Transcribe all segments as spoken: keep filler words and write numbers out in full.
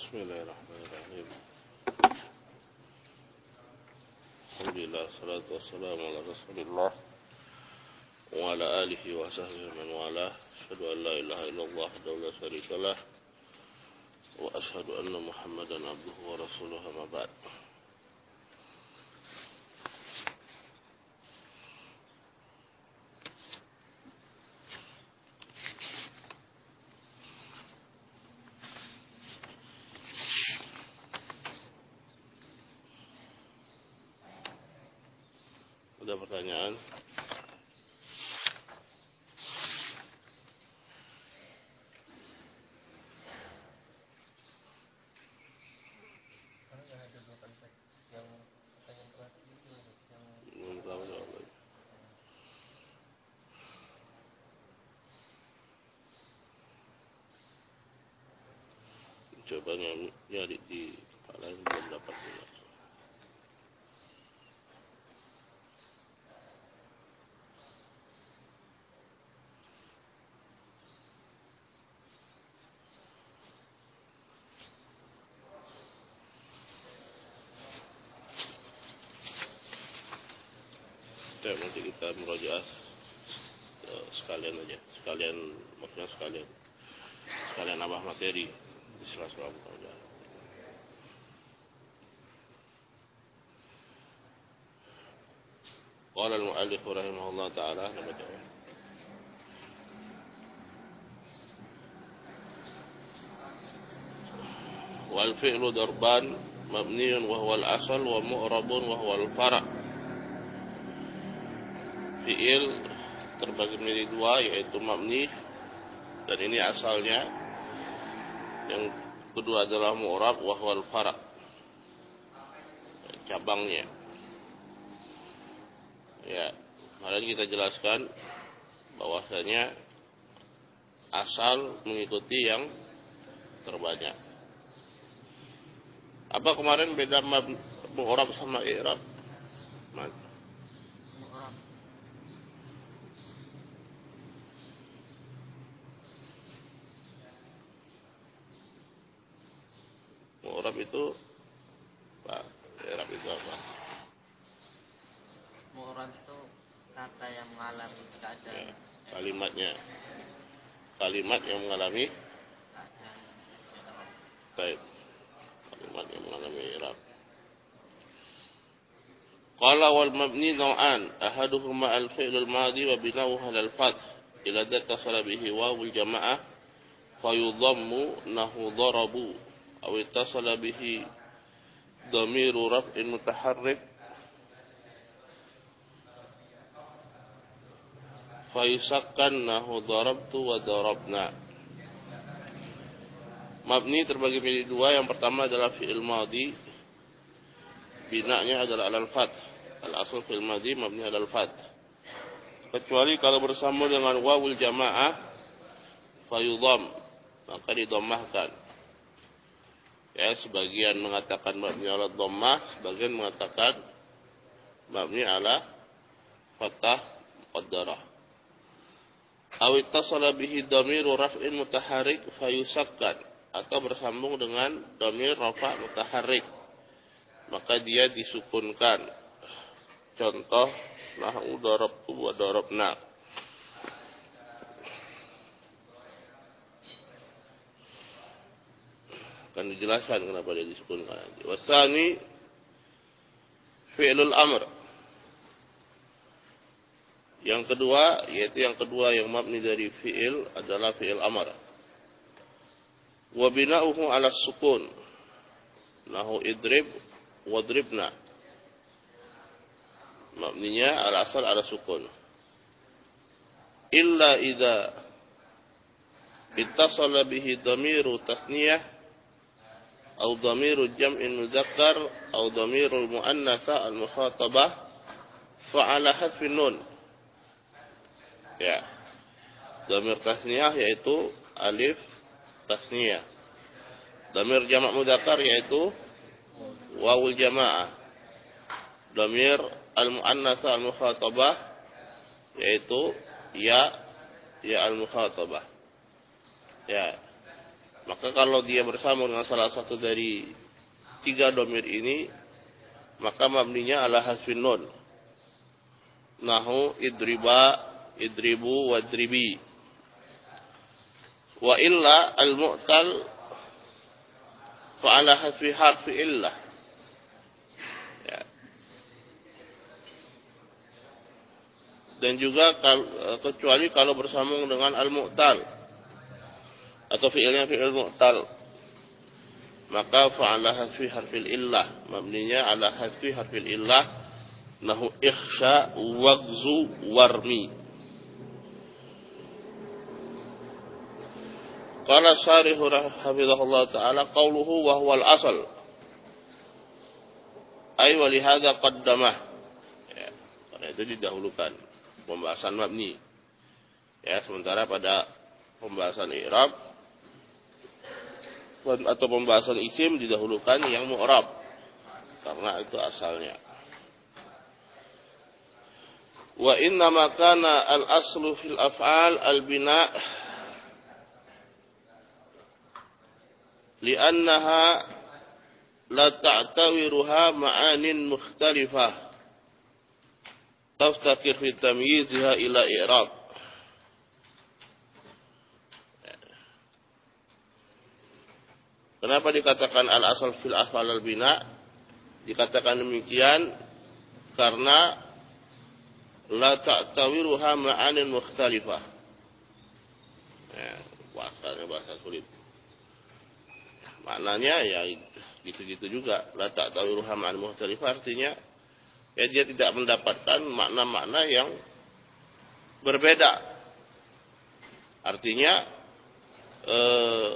Bismillahirrahmanirrahim. Alhamdulillah, salatu wassalamu ala Rasulillah wa ala alihi wa sahbihi man walah. Asyhadu an la ilaha illallah wahdahu la syarikalah wa asyhadu anna Muhammadan abduhu wa rasuluhu, amma ba'd. Ada pertanyaan? Belum tahu jawabannya. Jawabannya nyari di tempat lain belum dapat juga. Ya, nanti kita merojaah sekalian aja, sekalian maksudnya sekalian, sekalian nambah materi di sela-sela merojaah. Qala al-mu'allif rahimahullah ta'ala, nama jawab. Wal fi'lu darban mabniyun wa huwa al-asal wa mu'rabun wa huwa al-fara'. Fi'il terbagi menjadi dua, yaitu mabni, dan ini asalnya. Yang kedua adalah mu'rab wa huwal fara', cabangnya. Ya, kemarin kita jelaskan bahwasanya asal mengikuti yang terbanyak. Apa kemarin beda mu'rab sama i'rab? Mu'rab itu Pak, i'rab itu apa? Mu'rab itu kata yang mengalami keadaan. Ya, kalimatnya. Kalimat yang mengalami keadaan. Kalimat yang mengalami i'rab. Qala wal mabni naw'an, ahaduhuma al-fi'lul madhi wa bina'uhu 'ala al-fath ila dattasala bihi wawul jama'ah fayudhammu nahu darabu aw ittasala bihi dhamiru raf'in mutaharrik fayusakkan nahu darabtu wa darabna. Mabni terbagi menjadi dua. Yang pertama adalah fi'il madhi, binanya adalah alal fath. Al-asl fi'il madhi mabni alal fath, kecuali kalau bersama dengan wawul jamaah fayudham, maka didommahkan. Ya, sebagian mengatakan mabni ala dhammah, sebagian mengatakan mabni ala fathah muqaddarah. Aw ittasala bihi dhamiru raf'in mutaharrik fayusakkan, atau bersambung dengan dhamir rafa' mutaharrik, maka dia disukunkan. Contoh nahwu darabtu wa darabna. Akan dijelaskan kenapa dia disukunkan nanti. Wasani fi'lul amr. Yang kedua, yaitu yang kedua yang mabni dari fi'il adalah fi'il amr. Wa bina'uhu 'ala sukun. Nahu idrib wadribna. Mabninya al-asal ala sukun. Illa idza ittasala bihi dhamiru tasniyah أو ضمير الجمع المذكر أو ضمير المؤنثة المخاطبة فعلى حذف النون. Ya, dhamir tasniyah yaitu alif tasniyah. Dhamir jamak mudzakkar yaitu wawul jamaah. Dhamir al-muannatsa al-mukhatabah yaitu ya ya al-mukhatabah. Ya. Maka kalau dia bersambung dengan salah satu dari tiga dhamir ini, maka mabninya ala hasfin nun. Nahu idriba, idribu, wadribi. Wa illa al-mu'tal fa'ala hasfi harfi illah. Ya. Dan juga kecuali kalau bersambung dengan al-mu'tal atau fi'ilnya fi'il mu'tal, maka fa'ala hasfi harfil illah, mabninya ala hasfi harfil illah, nahu ikhsha wagzu warmi. Qala syarihu hafizahullah ta'ala qawluhu wa huwal asal ay wa lihadha qaddamah, ya, karena itu didahulukan pembahasan mabni, ya, sementara pada pembahasan i'rab atau pembahasan isim didahulukan yang mu'rab karena itu asalnya. Wa inna ma kana al-aslu fil af'al al-bina' li'annaha la ta'tawiruha ma'anin mukhtalifah taftakir fi tamyiziha ila i'rab. Kenapa dikatakan al-asal fil af'al al-bina? Dikatakan demikian karena la ta'tawiruha ma'anin mukhtalifah. Ya, bahasanya bahasa sulit. Maknanya ya gitu-gitu juga. La ta'tawiruha ma'anin mukhtalifah artinya ya dia tidak mendapatkan makna-makna yang berbeda. Artinya eh,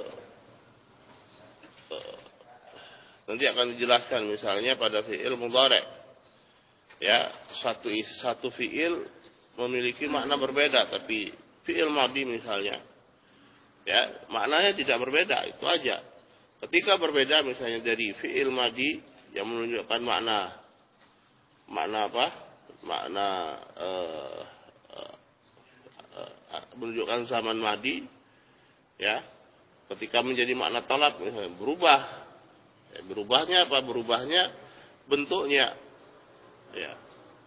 nanti akan dijelaskan misalnya pada fi'il mudhari', ya, satu satu fi'il memiliki makna berbeda, tapi fi'il madhi misalnya, ya, maknanya tidak berbeda, itu aja. Ketika berbeda misalnya dari fi'il madhi yang menunjukkan makna makna apa? Makna uh, uh, uh, menunjukkan zaman madhi, ya. Ketika menjadi makna talab misalnya berubah. Ya, berubahnya apa? Berubahnya bentuknya, ya.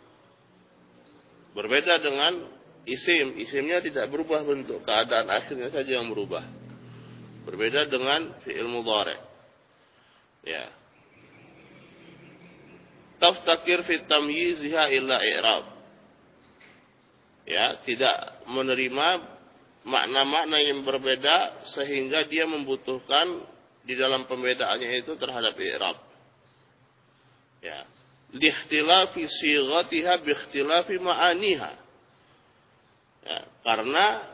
Berbeda dengan isim. Isimnya tidak berubah bentuk, keadaan akhirnya saja yang berubah. Berbeda dengan fi'il mudhari', ya. Taftakir fi tamyiziha illa i'rab, ya, tidak menerima makna-makna yang berbeda sehingga dia membutuhkan di dalam pembedaannya itu terhadap i'rab, ya, liikhtilafi sighatiha bi ikhtilafi ma'aniha, ya, karena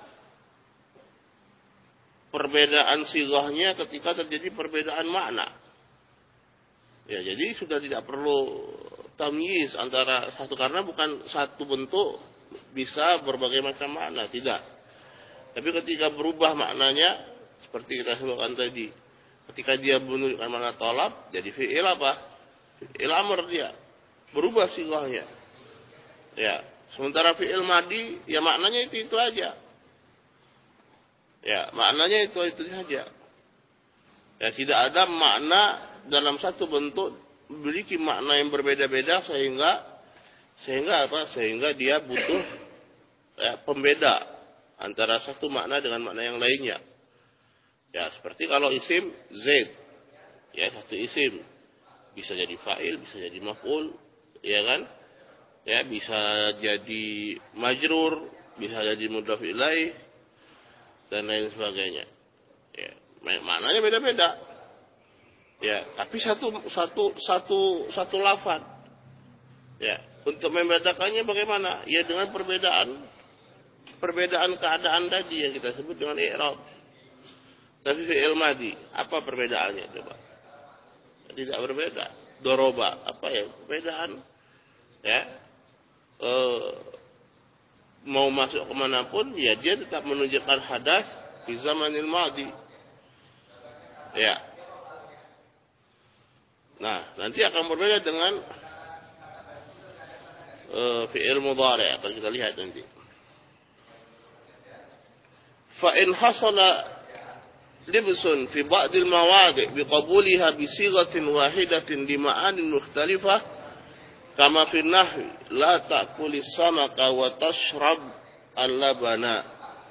perbedaan sighahnya ketika terjadi perbedaan makna, ya, jadi sudah tidak perlu tamyiz antara satu, karena bukan satu bentuk bisa berbagai macam makna, tidak. Tapi ketika berubah maknanya seperti kita sebutkan tadi, ketika dia menunjukkan makna talab, jadi fi'il apa? Fi'il amr, dia berubah sighahnya. Ya, sementara fi'il madhi ya maknanya itu itu aja. Ya, maknanya itu itu saja. Ya, tidak ada makna dalam satu bentuk memiliki makna yang berbeda-beda sehingga sehingga apa? Sehingga dia butuh, ya, pembeda antara satu makna dengan makna yang lainnya. Ya, seperti kalau isim Zaid, ya, satu isim bisa jadi fa'il, bisa jadi maf'ul, ya kan? Ya, bisa jadi majrur, bisa jadi mudhaf ilaih dan lain sebagainya. Ya, maknanya beda-beda. Ya, tapi satu satu satu satu lafaz. Ya, untuk membedakannya bagaimana? Ya dengan perbedaan perbedaan keadaan tadi yang kita sebut dengan i'rab. Tapi fi'il madhi, apa perbedaannya coba? Tidak berbeda. Doroba, apa ya perbedaan? Ya, e, mau masuk kemanapun, ya dia tetap menunjukkan hadas di zamanil madhi. Ya. Nah, nanti akan berbeda dengan e, fi'il mudhari', akan kita lihat nanti. Fa in hasala libsun fi ba'dil mawadi' biqabuliha bi sighatin wahidatin di ma'anin mukhtalifah kama fi nahwi la ta'kuli samaka wa tashrab al-labana.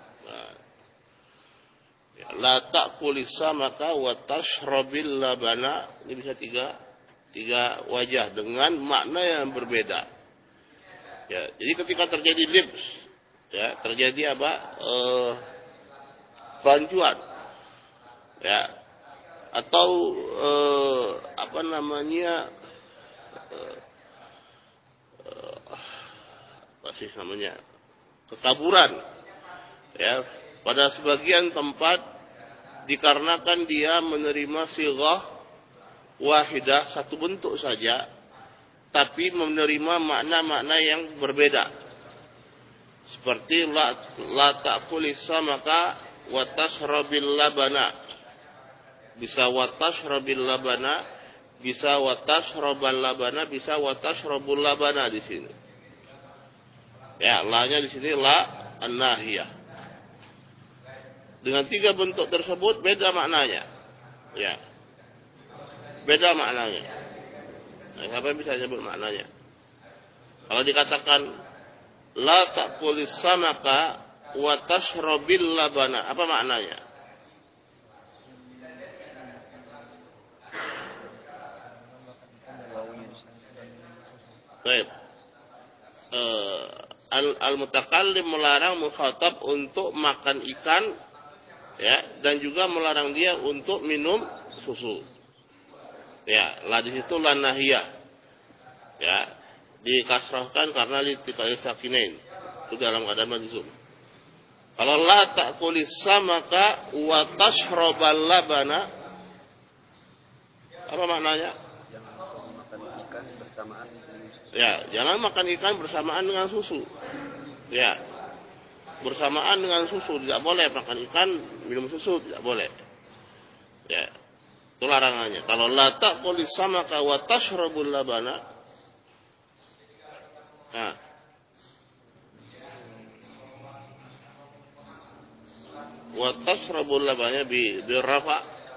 La ta'kuli samaka wa tashrabil labana. Ini bisa tiga tiga wajah dengan makna yang berbeda. Ya, jadi ketika terjadi libs, ya, terjadi apa? Eh, bancuan. Ya. Atau eh, apa namanya? Eh, eh, apa sih namanya? Kekaburan. Ya, pada sebagian tempat dikarenakan dia menerima sighah wahidah, satu bentuk saja, tapi menerima makna-makna yang berbeda. Seperti la, la ta'kuli samaka wa tashrabil labana. Bisa wa tashrabil labana, bisa wa tashrabal labana, bisa wa tashrabul labana di sini. Ya, la-nya di sini la an-nahiyah. Dengan tiga bentuk tersebut beda maknanya. Ya. Beda maknanya. Nah, siapa bisa sebut maknanya? Kalau dikatakan la ta'kulis samaka wa tashrabil labana, apa maknanya? Baik. Uh, Al-mutakallim melarang mukhatab untuk makan ikan, ya, dan juga melarang dia untuk minum susu. Ya, la di situ la nahiyah. Ya, dikasrahkan karena litikai sakinain. Itu dalam keadaan majzum. Kalau la ta'kulis samaka wa tashrabal labana, apa maknanya? Jangan makan ikan bersamaan dengan susu. Ya, jangan makan ikan bersamaan dengan susu. Ya. Bersamaan dengan susu tidak boleh, makan ikan minum susu tidak boleh. Ya. Itu larangannya. Kalau la ta'kulis samaka wa tashrabul labana. Nah. Wa tashrabul labana bi bi rafa.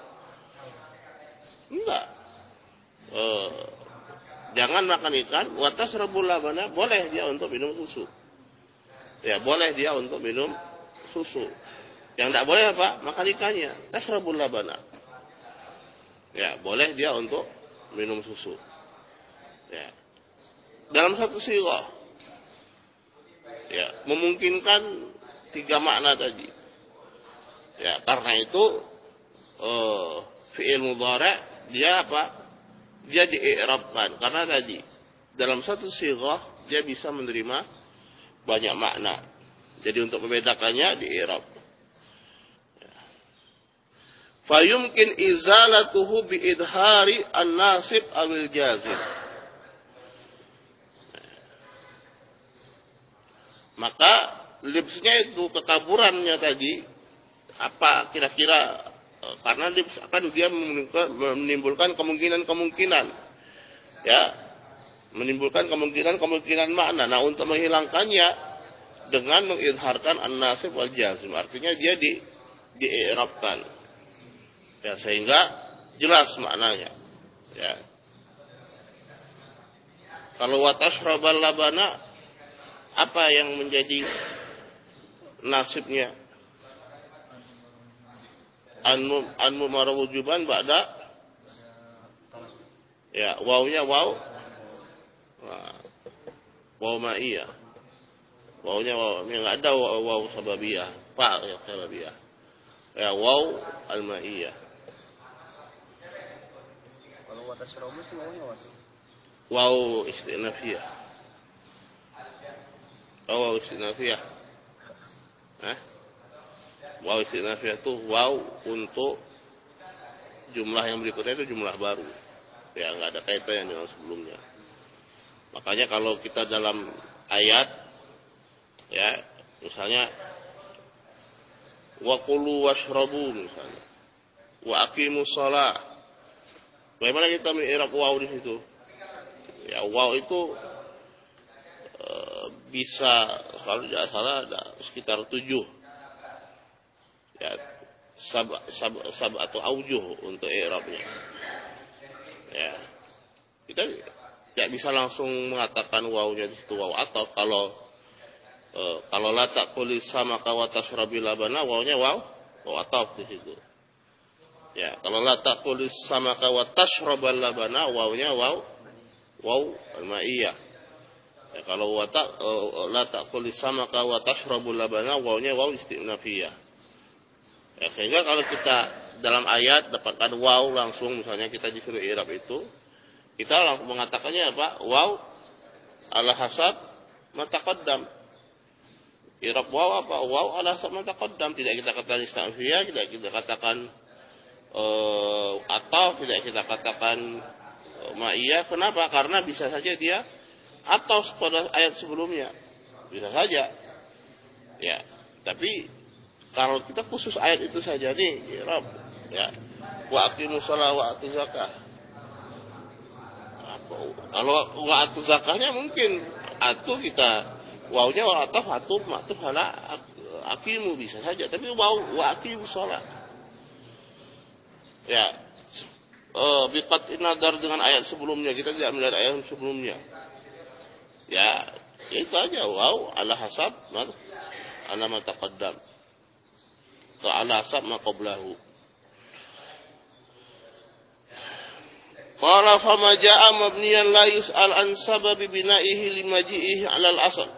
Enggak. Eh, jangan makan ikan, wa tashrabul labana, boleh dia untuk minum susu. Ya, boleh dia untuk minum susu. Yang tidak boleh apa? Makan ikannya. Tashrabul labana. Ya, boleh dia untuk minum susu. Ya. Dalam satu sighah. Ya, memungkinkan tiga makna tadi. Ya, karena itu uh, fi'il mudhari' dia apa? Dia di'irabkan karena tadi dalam satu sighah dia bisa menerima banyak makna. Jadi untuk membedakannya di'irab. Fayumkin izalatuhu biidhari an-nasib awil jazim. Maka libsnya itu kekaburannya tadi apa kira-kira, karena libs akan dia menimbulkan kemungkinan-kemungkinan, ya, menimbulkan kemungkinan-kemungkinan makna. Nah, untuk menghilangkannya dengan mengidharkan an-nasib wal jazim, artinya dia di di'irabkan. Ya, sehingga jelas maknanya. Ya. Kalau wa tashrabal labana, apa yang menjadi nasibnya? An mumarwujuban ba'da, ya, wawnya waw, waw ma'iyah. Wawnya waw, yang ada waw, waw sababiyah, fa ya sababiyah. Ya, waw al-ma'iyah. Kalau wa tashrabu sih wawnya waw. Waw istinafiyah. Oh, waw istinafiyah. Hah? Waw istinafiyah itu waw untuk jumlah yang berikutnya itu jumlah baru. Ya, nggak ada kaitannya dengan sebelumnya. Makanya kalau kita dalam ayat, ya, misalnya wa kulu washrabu misalnya, wa aqimus shalah. Bagaimana kita mengi'rab waw di situ? Ya, waw itu e, bisa, kalau tidak salah ada sekitar tujuh. Ya, sab sab, sab atau aujuh untuk i'rabnya. Ya. Kita tidak bisa langsung mengatakan wawunya di situ waw atau kalau e, kalau la taquli samaka wa tashrabil labana wawunya waw waw atau di situ. Ya, kalau la taquli samaka wa tashrabal labana wawunya waw waw al-ma'iyah. Ya, kalau wa ta e, la taquli samaka wa tashrabul labana wawunya waw istinafiyah. Ya, sehingga kalau kita dalam ayat dapatkan waw langsung misalnya kita disuruh i'rab itu kita langsung mengatakannya apa? Waw ala hasab ma taqaddam. I'rab waw apa? Waw ala hasab ma taqaddam. Tidak kita katakan istinafiyah, tidak kita katakan uh, atau tidak kita katakan uh, ma'iyah. Kenapa? Karena bisa saja dia atau pada ayat sebelumnya. Bisa saja. Ya, tapi kalau kita khusus ayat itu saja nih, i'rab ya. Wa aqimus shalah wa atuz zakah. Kalau wa atu zakahnya mungkin atu kita wawnya wa ataf atu matuf hala akimu bisa saja, tapi waw wa aqimus shalah. Ya. Eh biqat nadar dengan ayat sebelumnya, kita tidak melihat ayat sebelumnya. Ya, itu aja waw ala hasab ala ma taqaddam. Atau ala hasab ma qablahu. Qala fama jaa mabniyan la yus'al an sababi bina'ihi limaji'ihi 'ala al-asl.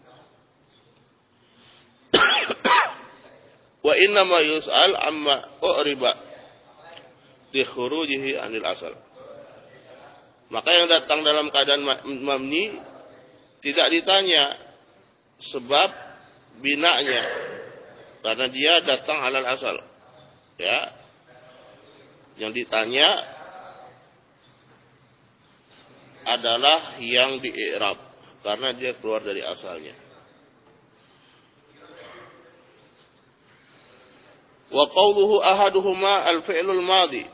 Wa inna ma yus'al amma u'riba li khurujihi 'anil asl. Maka yang datang dalam keadaan mabni tidak ditanya sebab binanya karena dia datang 'alal asal. Ya. Yang ditanya adalah yang di-i'rab karena dia keluar dari asalnya. Wa qawluhu ahaduhuma al-fi'lul madhi,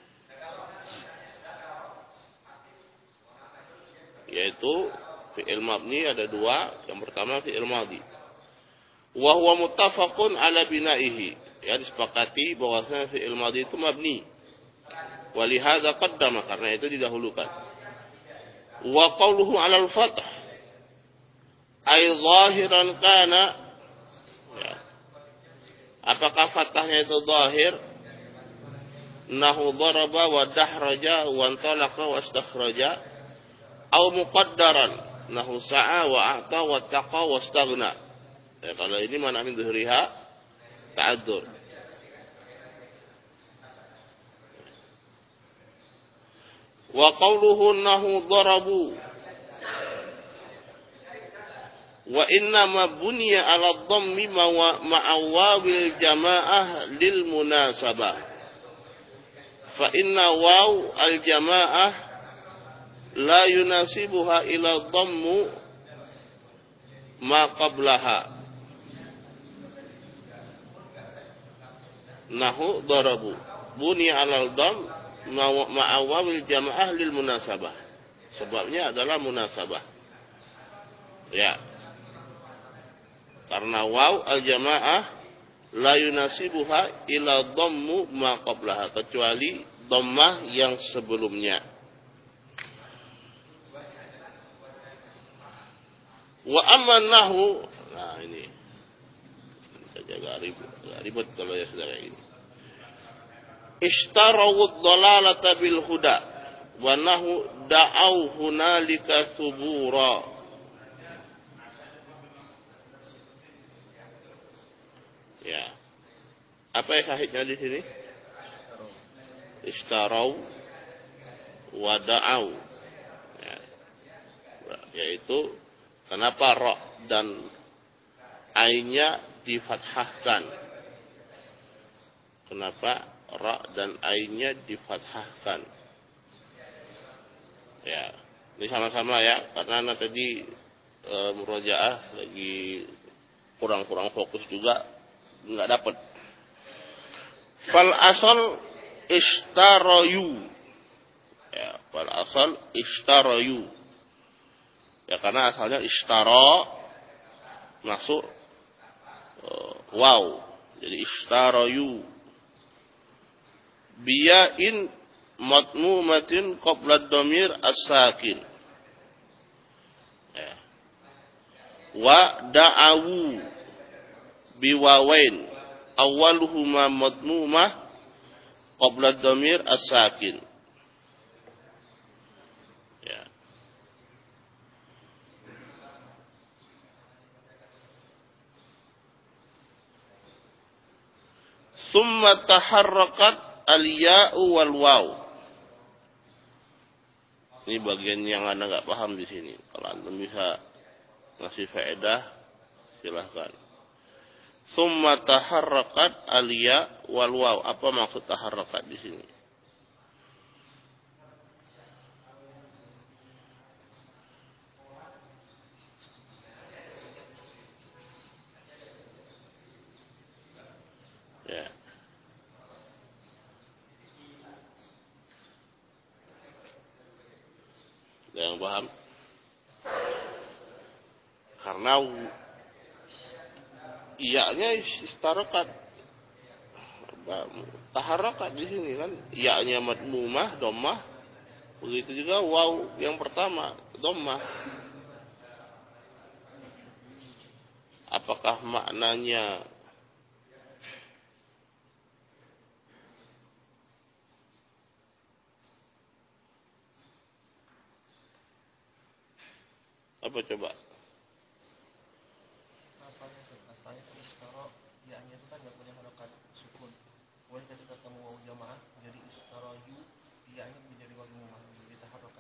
yaitu fi'il mabni ada dua. Yang pertama fi'il madhi. Wa huwa muttafaqun ala bina'ihi, ya disepakati bahwasanya fi'il madhi itu mabni. Wa li hadza qaddama, karena itu didahulukan. Wa qawluhu 'ala al-fath ay zahiran kana, ya. Apakah fathahnya itu zahir? Nahu daraba wa dahraja wa antalaqa wa istakhraja, au muqaddaran nahu sa'a wa a'ta wa taqa wa istaghna. Ya, kalau ini mana min dhuhriha ta'adzur. Wa qawluhu nahu darabu wa inna ma buniya ala dhammi ma'awawil jama'ah lil munasabah fa inna waw al jama'ah la yunasibuha ila dhammu ma qablaha. Nahu darabu buniya ala dhamm ma'awawil jama'ah lil munasabah. Sebabnya adalah munasabah. Ya. Karena waw al-jama'ah la yunasibuha ila dhammu ma qablaha, kecuali dhammah yang sebelumnya. Wa amma nahu, nah ini kita jaga ribut, ribut kalau ya sudah kayak gini. Ishtarawud dhalalata bil huda wa nahu da'au hunalika thubura. Ya. Apa yang sahihnya di sini? Ishtaraw wa da'au. Ya. Yaitu kenapa ra dan ainnya difathahkan? Kenapa ra dan ainnya difathahkan? Ya, ini sama-sama ya, karena tadi e, murojaah lagi kurang-kurang fokus juga, nggak dapat. Fal asal ishtarayu, ya, fal asal ishtarayu, ya karena asalnya ishtara masuk e, wow, jadi ishtarayu. biyain matmumatin qabla dhamir as-sakin. Ya. Wa da'awu biwawain awwaluhuma matmumah qabla dhamir as-sakin. Ya. Summa taharrakat al-ya'u wal waw. Ini bagian yang Anda enggak paham di sini. Kalau Anda bisa ngasih faedah, silahkan. Summa taharrakat al-ya' wal waw. Apa maksud taharrakat di sini? Ya. Yang paham? Karena iya-nya istarakat, taharakat di sini kan, iya-nya madmumah, dhammah, begitu juga waw yang pertama, dhammah. Apakah maknanya apa coba? Asalnya asalnya itu istaro, ya-nya itu kan nggak punya harokat sukun. Kemudian ketika ketemu waw jamaah jadi istaro yu, ya-nya menjadi waw jamaah, jadi taharokat.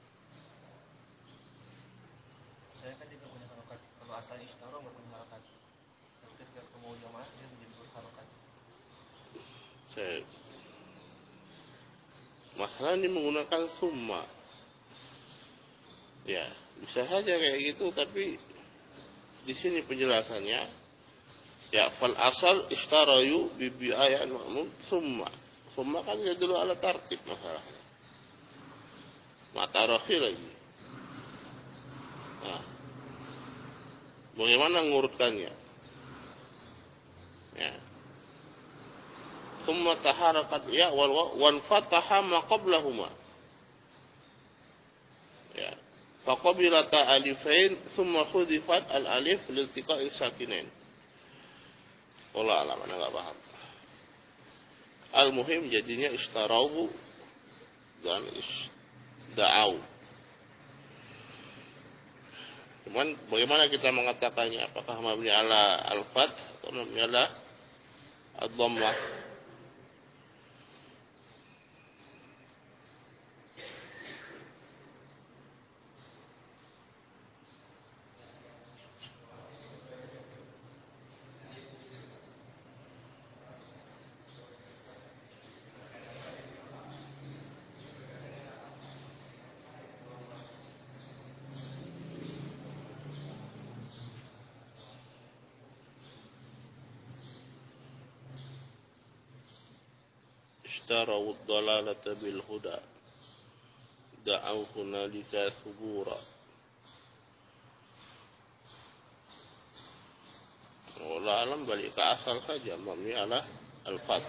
Saya kan tidak punya harokat. Kalau asalnya istaro nggak punya harokat. Tapi ketika ketemu waw jamaah dia menjadi berharokat. Saya masalah ini menggunakan summa. Ya, bisa saja kayak gitu, tapi di sini penjelasannya ya fal asal istarayu bi bi'ayan ma'mum summa. Summa kan dia dulu ala tartib masalahnya. Matarahi lagi. Nah, bagaimana ngurutkannya? Ya. Summa taharakat ya wal wan fataha ma qablahuma. Ya. Faqabilata alifain thumma khudifat al-alif liltiqa'i sakinain. Wallah alam, anda enggak paham. Al-muhim jadinya istarauhu dan isda'au. Cuman bagaimana kita mengatakannya? Apakah mabni ala al-fath atau mabni ala ad-dhammah? اشتروا الضلالة بالهدى دعوا هنالك ثبورا. Wallah alam, balik ke asal saja, mabni ala al-fath.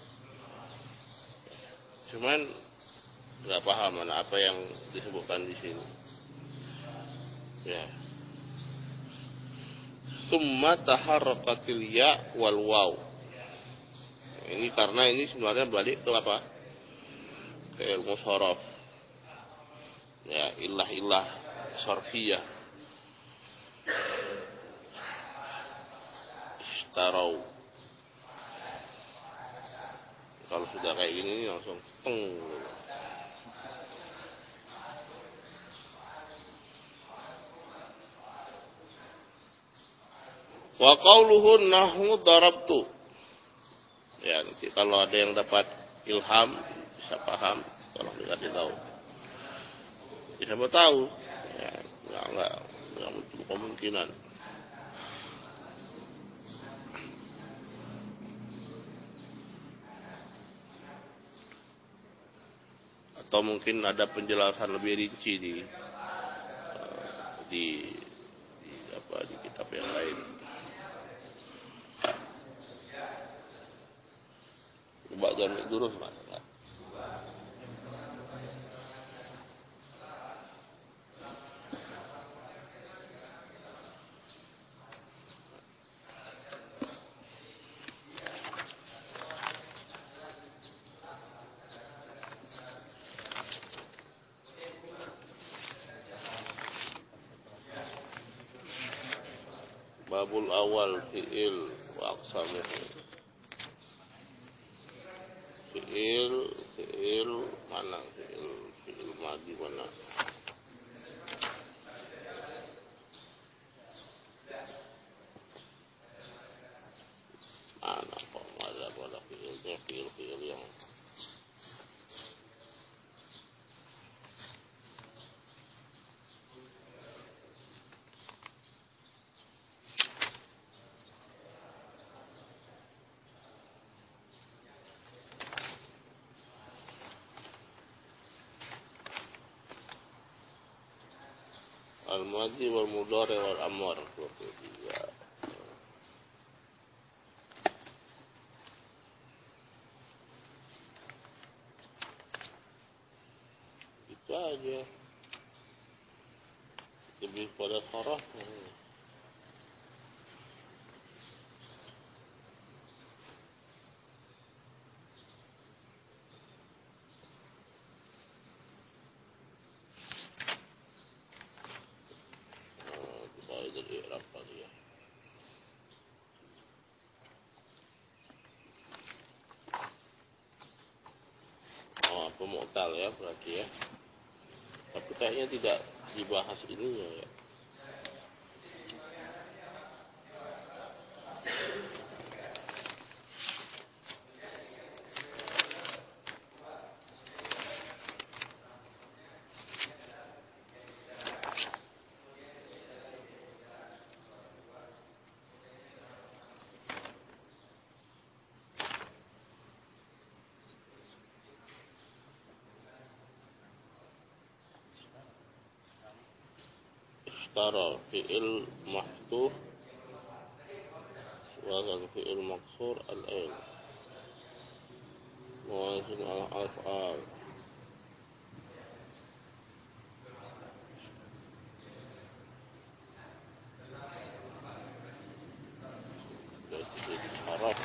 Cuman nggak paham mana apa yang disebutkan di sini. Ya. Summa taharrakatil ya wal waw. Ini karena ini sebenarnya balik ke apa? Ke ilmu sharaf. Ya, ilah-ilah sarfiyah. Istarau. Kalau sudah kayak gini langsung peng. Wa qauluhu nahnu darabtu. Ya, nanti kalau ada yang dapat ilham bisa paham, tolong dikasih tahu. Bisa tahu, ya, enggak enggak enggak muncul kemungkinan. Atau mungkin ada penjelasan lebih rinci di di, di apa di kitab yang lain. Coba jangan durus, Mas. babul awal fi'il wa aqsamuhu. Fi'il, fi'il mana? Fi'il, fi'il madhi mana? Mana kok ada pada fi'ilnya, fi'il-fi'il yang al-madhi wal mudhari wal amr. Itu aja. Lebih pada saraf. Oh, pemu'tal ya berarti ya. Tapi kayaknya tidak dibahas ininya ya. Ishtara fi'il mahdhuf wa fi'il maqsur al-ain mawazin al-af'al. Jadi harap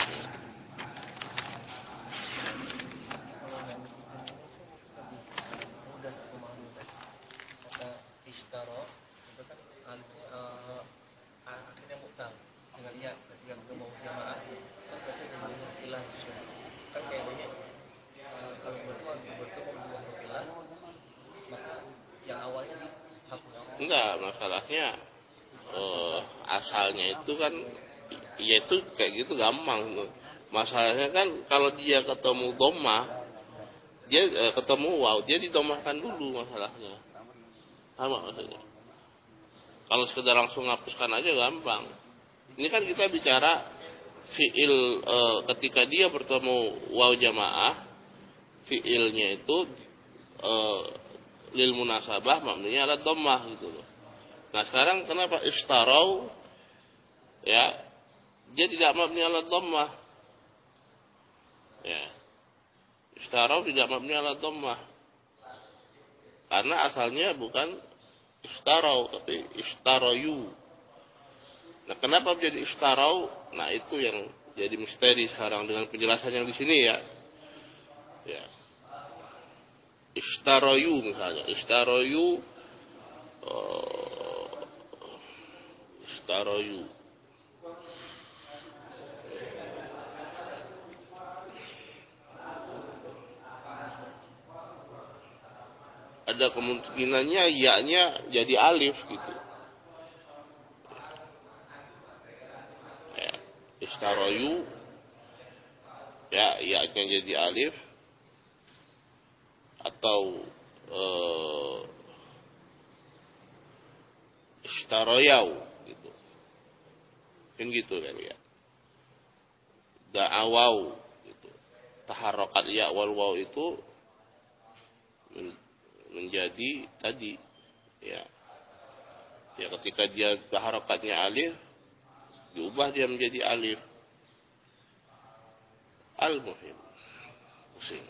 mudah satu makhluk. Kata ishtara itu kan alifnya uh, akhirnya mu'tal dengan ya ketika ketemu jamaah kan berarti dengan ilah kan kayaknya uh, kalau bertemu bertemu dua ilah maka yang awalnya dihapus. enggak, masalahnya uh, asalnya itu kan ya itu kayak gitu gampang. Masalahnya kan kalau dia ketemu dhammah, dia uh, ketemu waw, dia didomahkan dulu masalahnya. Sama maksudnya. Kalau sekedar langsung hapuskan aja gampang. Ini kan kita bicara fi'il e, ketika dia bertemu waw jamaah, fi'ilnya itu e, lil munasabah maknanya adalah dhammah gitu loh. Nah, sekarang kenapa ishtarau ya dia tidak mabni ala dhammah. Ya. Ishtarau tidak mabni ala dhammah. Karena asalnya bukan ishtarau tapi ishtarayu. Nah, kenapa menjadi ishtarau? Nah, itu yang jadi misteri sekarang dengan penjelasan yang di sini ya. Ya. Ishtarayu misalnya, ishtarayu uh, ishtarayu. Ada kemungkinannya ya-nya jadi alif gitu. Ya, istarayu ya ya-nya jadi alif atau eh, istarayau gitu. Kan gitu kan ya. Da'awau gitu. Taharrakat ya wal waw itu menjadi tadi ya ya ketika dia harakatnya alif diubah dia menjadi alif. Al-muhim pusing.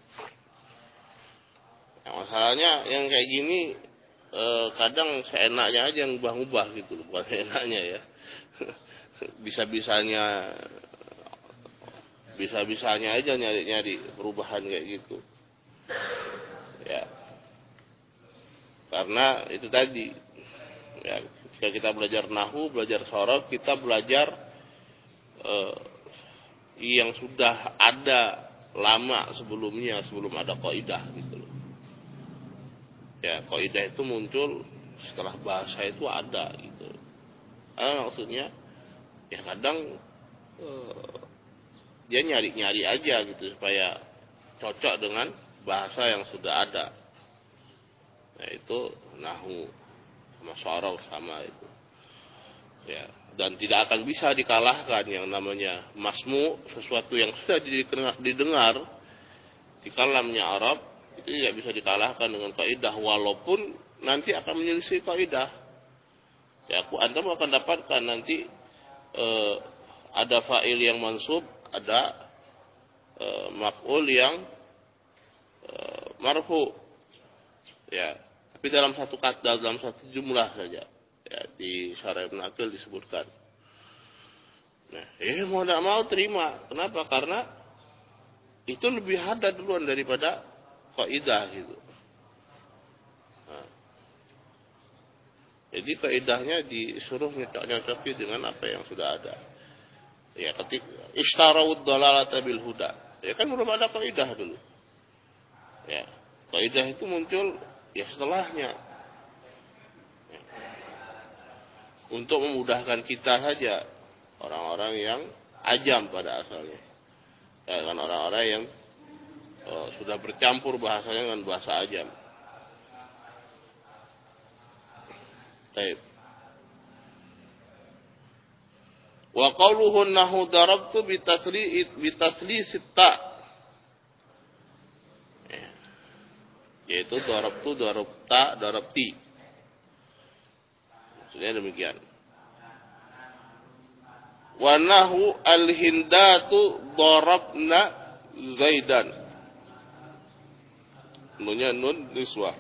Nah, masalahnya yang kayak gini eh, kadang seenaknya aja yang ubah-ubah gitu loh, bukan seenaknya ya. Bisa-bisanya bisa-bisanya aja nyari-nyari perubahan kayak gitu ya. Karena itu tadi Ya, ketika kita belajar nahwu, belajar sorof, kita belajar eh, yang sudah ada lama sebelumnya, sebelum ada kaidah gitu loh. Ya, kaidah itu muncul setelah bahasa itu ada gitu. Ah, maksudnya ya kadang eh, dia nyari-nyari aja gitu supaya cocok dengan bahasa yang sudah ada. Nah, itu nahwu sama sorof sama itu. Ya, dan tidak akan bisa dikalahkan yang namanya masmu, sesuatu yang sudah didengar di kalamnya Arab, itu tidak bisa dikalahkan dengan kaidah walaupun nanti akan menyelisih kaidah. Ya, aku Anda akan dapatkan nanti eh, ada fa'il yang mansub, ada eh, maf'ul yang eh, marfu. Ya, tapi dalam satu kata, dalam satu jumlah saja. Ya, di Syarah Ibn Aqil disebutkan. Nah, eh mau tidak mau terima. Kenapa? Karena itu lebih ada duluan daripada kaidah gitu. Nah, jadi kaidahnya disuruh nyocok-nyocoki dengan apa yang sudah ada. Ya, ketika ishtarawud dalalata bil huda. Ya kan belum ada kaidah dulu. Ya, kaidah itu muncul ya setelahnya. Ya. Untuk memudahkan kita saja, orang-orang yang ajam pada asalnya. Ya kan orang-orang yang oh, sudah bercampur bahasanya dengan bahasa ajam. Baik. Wa qawluhu nahu darabtu bitasli bitasli sitta. Ya. Yaitu darabtu, darabta, darabti. Maksudnya demikian. Wa nahu al-hindatu darabna Zaidan. Nunnya nun niswah.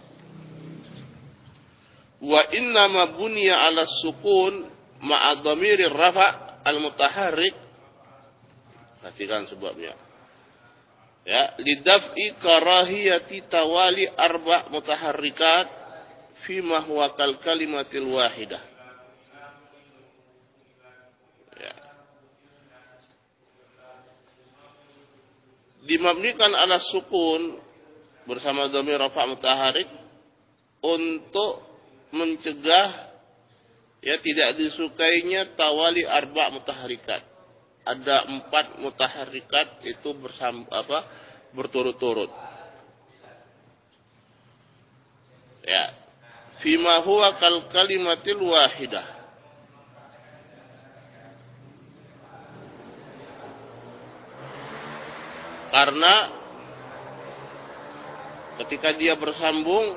Wa inna ma bunya ala sukun ma'a dhamirir rafa' al-mutaharrik. Perhatikan sebabnya. Ya, lidaf'i karahiyati tawali arba' mutaharrikat fima huwa kal kalimatil wahidah. Ya. Dimabnikan ala sukun bersama dhamir rafa' mutaharrik untuk mencegah ya tidak disukainya tawali arba' mutaharrikat. Ada empat mutaharrikat itu bersama apa berturut-turut. Ya, fima huwa kal kalimatil wahidah. Karena ketika dia bersambung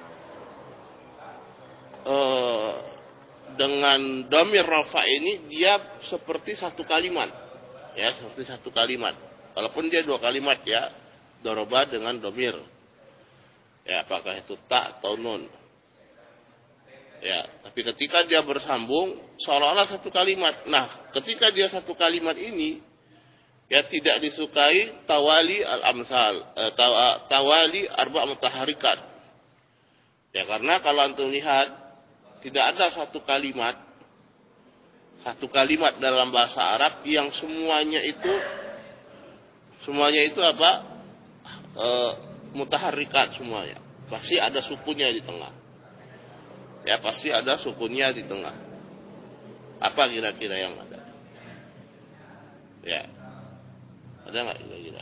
eh, dengan dhamir rafa ini dia seperti satu kalimat. Ya, seperti satu kalimat. Walaupun dia dua kalimat ya, doroba dengan dhamir. Ya, apakah itu ta atau nun. Ya, tapi ketika dia bersambung seolah-olah satu kalimat. Nah, ketika dia satu kalimat ini ya tidak disukai tawali al-amsal, eh, tawali arba' mutaharrikat. Ya, karena kalau antum lihat tidak ada satu kalimat satu kalimat dalam bahasa Arab yang semuanya itu semuanya itu apa e, mutaharrikat semuanya. Pasti ada sukunnya di tengah. Ya, pasti ada sukunnya di tengah. Apa kira-kira yang ada? Ya, ada nggak kira-kira?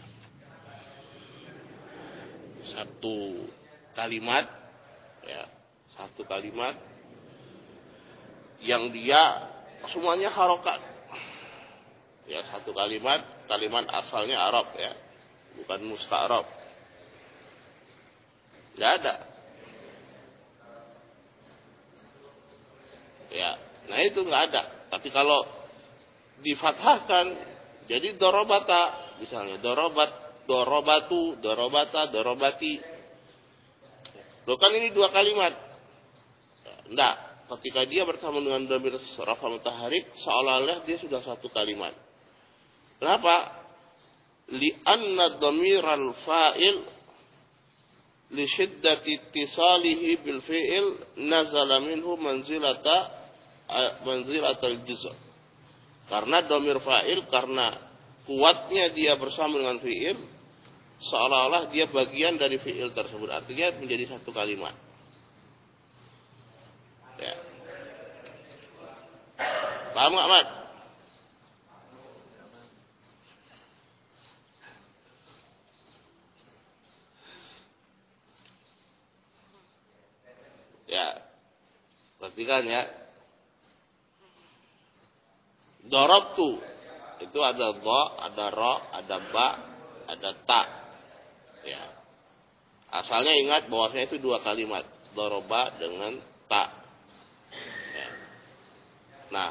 Satu kalimat, ya, satu kalimat yang dia semuanya harokat. Ya, satu kalimat, kalimat asalnya Arab ya, bukan musta'rab. Tidak ada. Ya, nah itu nggak ada. Tapi kalau difathahkan, jadi dorobata, misalnya dorobat, dorobatu, dorobata, dorobati. Loh kan ini dua kalimat. Ya, enggak. Ketika dia bersama dengan dhamir rafa' mutaharrik, seolah-olah dia sudah satu kalimat. Kenapa? Li'anna dhamiral fa'il li syiddati ittisalihi bil fi'il nazala minhu manzilata manzilatal juz'. Karena dhamir fa'il, karena kuatnya dia bersama dengan fi'il, seolah-olah dia bagian dari fi'il tersebut, artinya menjadi satu kalimat. Ya. Paham nggak, Mat? Ya, perhatikan ya. Darabtu itu ada dha, ada ra, ada ba, ada ta. Ya. Asalnya ingat bahwasanya itu dua kalimat, daraba dengan ta. Ya. Nah,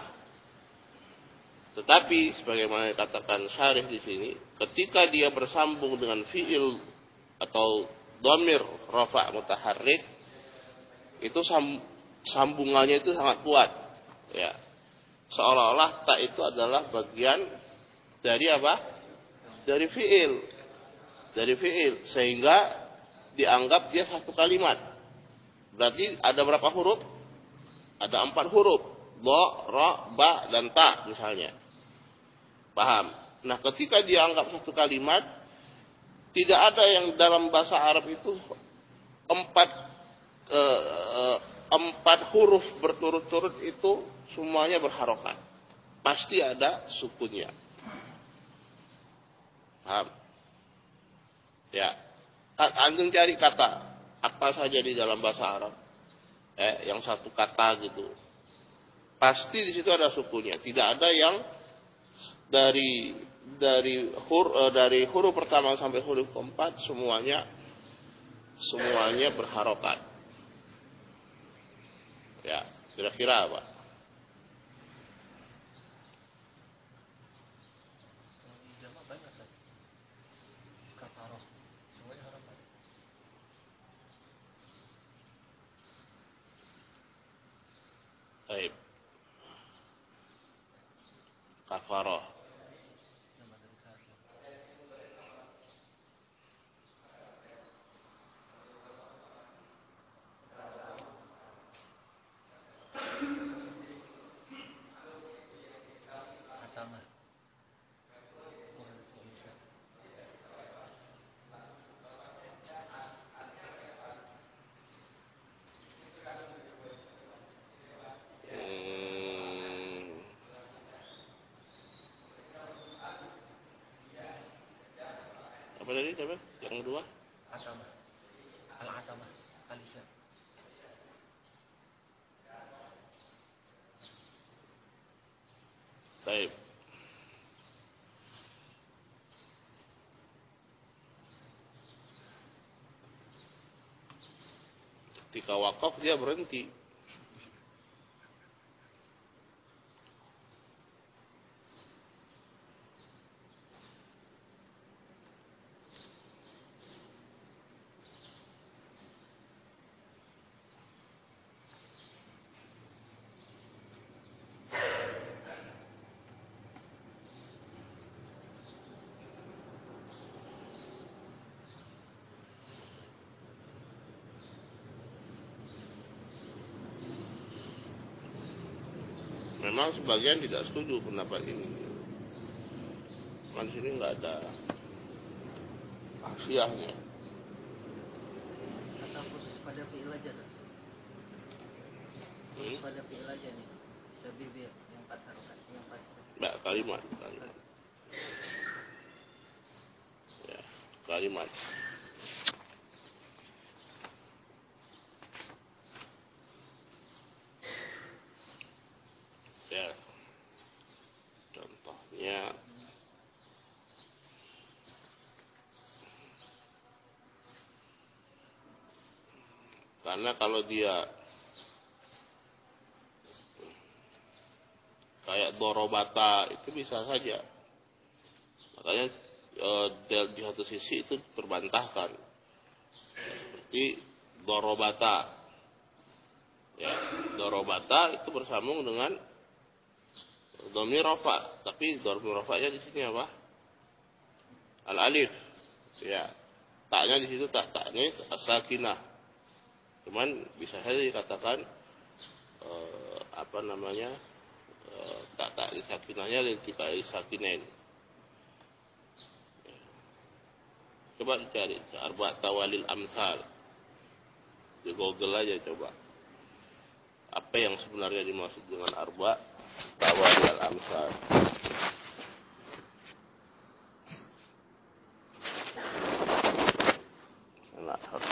tetapi sebagaimana dikatakan syarih di sini, ketika dia bersambung dengan fiil atau dhamir rafa' mutaharrik, itu sambungannya itu sangat kuat. Ya. Seolah-olah ta itu adalah bagian dari apa? Dari fiil. Dari fiil, sehingga dianggap dia satu kalimat. Berarti ada berapa huruf? Ada empat huruf. Dha, ra, ba, dan ta misalnya. Paham? Nah, ketika dianggap satu kalimat, tidak ada yang dalam bahasa Arab itu empat eh, empat huruf berturut-turut itu semuanya berharokat. Pasti ada sukunnya. Paham? Ya. Antum cari kata apa saja di dalam bahasa Arab, eh, yang satu kata gitu, pasti di situ ada sukunya. Tidak ada yang dari dari huruf dari huruf pertama sampai huruf keempat semuanya semuanya berharokat. Ya, kira-kira apa? Kalau di jama banyak Ustaz. Kafaroh semuanya harapan. Baik. Kafaroh. Nama dari kafir. Atama. Hmm. Apa tadi? Apa? Yang kedua? Atama. Al-Atama. Alisya. Baik. Ketika wakaf dia berhenti. Memang sebagian tidak setuju pendapat ini. Cuman sini nggak ada aksiahnya. Atau khusus pada fi'il aja tuh. Khusus Hmm? pada fi'il aja nih. Sebibir yang empat harokat, yang empat. Nggak, kalimat, kalimat. Ya, kalimat. Ya. Contohnya karena kalau dia kayak dorobata itu bisa saja, makanya e, di satu sisi itu terbantahkan seperti dorobata, ya, dorobata itu bersambung dengan dhamir rafa, tapi dhamir rafanya di sini apa? Al alif, ya. taknya di situ tak taknya as-sakinah. Cuman bisa saja dikatakan eh, apa namanya eh, tak tak sakinahnya lintika sakinain. Coba dicari arba tawalil amsal di Google aja coba. Apa yang sebenarnya dimaksud dengan arba tawalil amsal? Nah, harus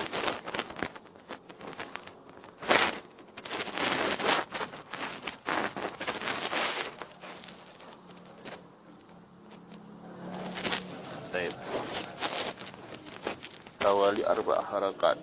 tawali arba harakat.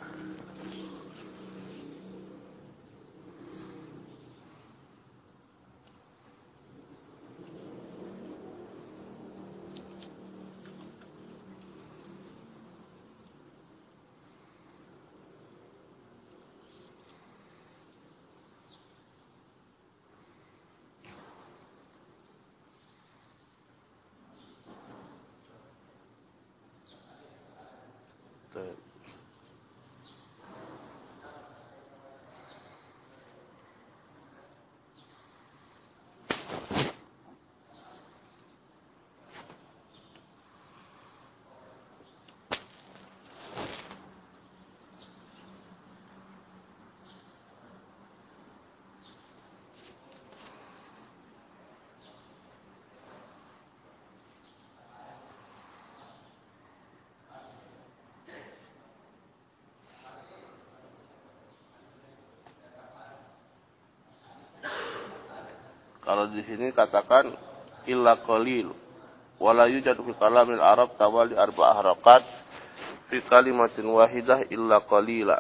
Kalau di sini katakan illa qalil wala yujadu fi kalamil arab tawali arba harakat fi kalimatin wahidah illa qalila.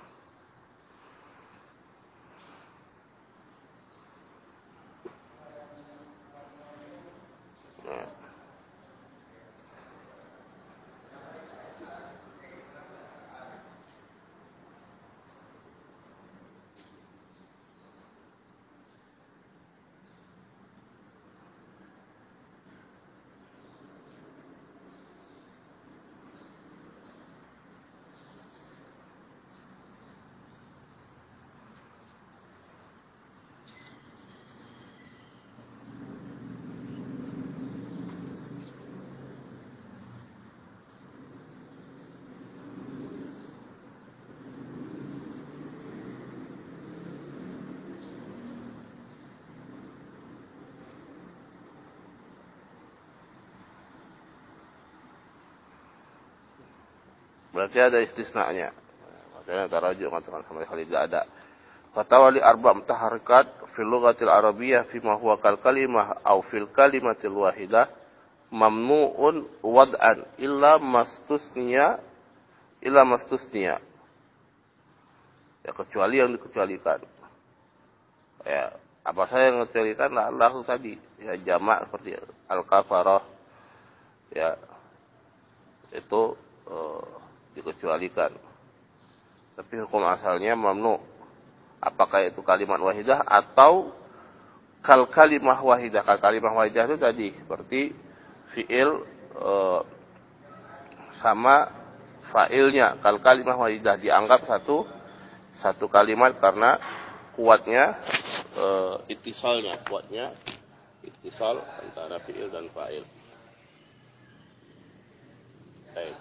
Berarti ada istisnanya. Makanya tarajuk mengatakan sama sekali tidak ada. Fatawali arba' mutaharikat fil lughatil arabiyyah fima huwa kal kalimah aw fil kalimatil wahidah mamnu'un wad'an illa mastusniya illa mastusniya. Ya kecuali yang dikecualikan. Ya, apa saya yang dikecualikan? Nah, Allah tadi ya jamak seperti al-kafarah. Ya. Itu uh, dikecualikan. Tapi hukum asalnya mamnu. Apakah itu kalimat wahidah atau kal kalimah wahidah? Kal kalimah wahidah itu tadi seperti fiil e, sama fa'ilnya. Kal kalimah wahidah dianggap satu satu kalimat karena kuatnya e, ittisalnya, kuatnya ittisal antara fiil dan fa'il. Baik.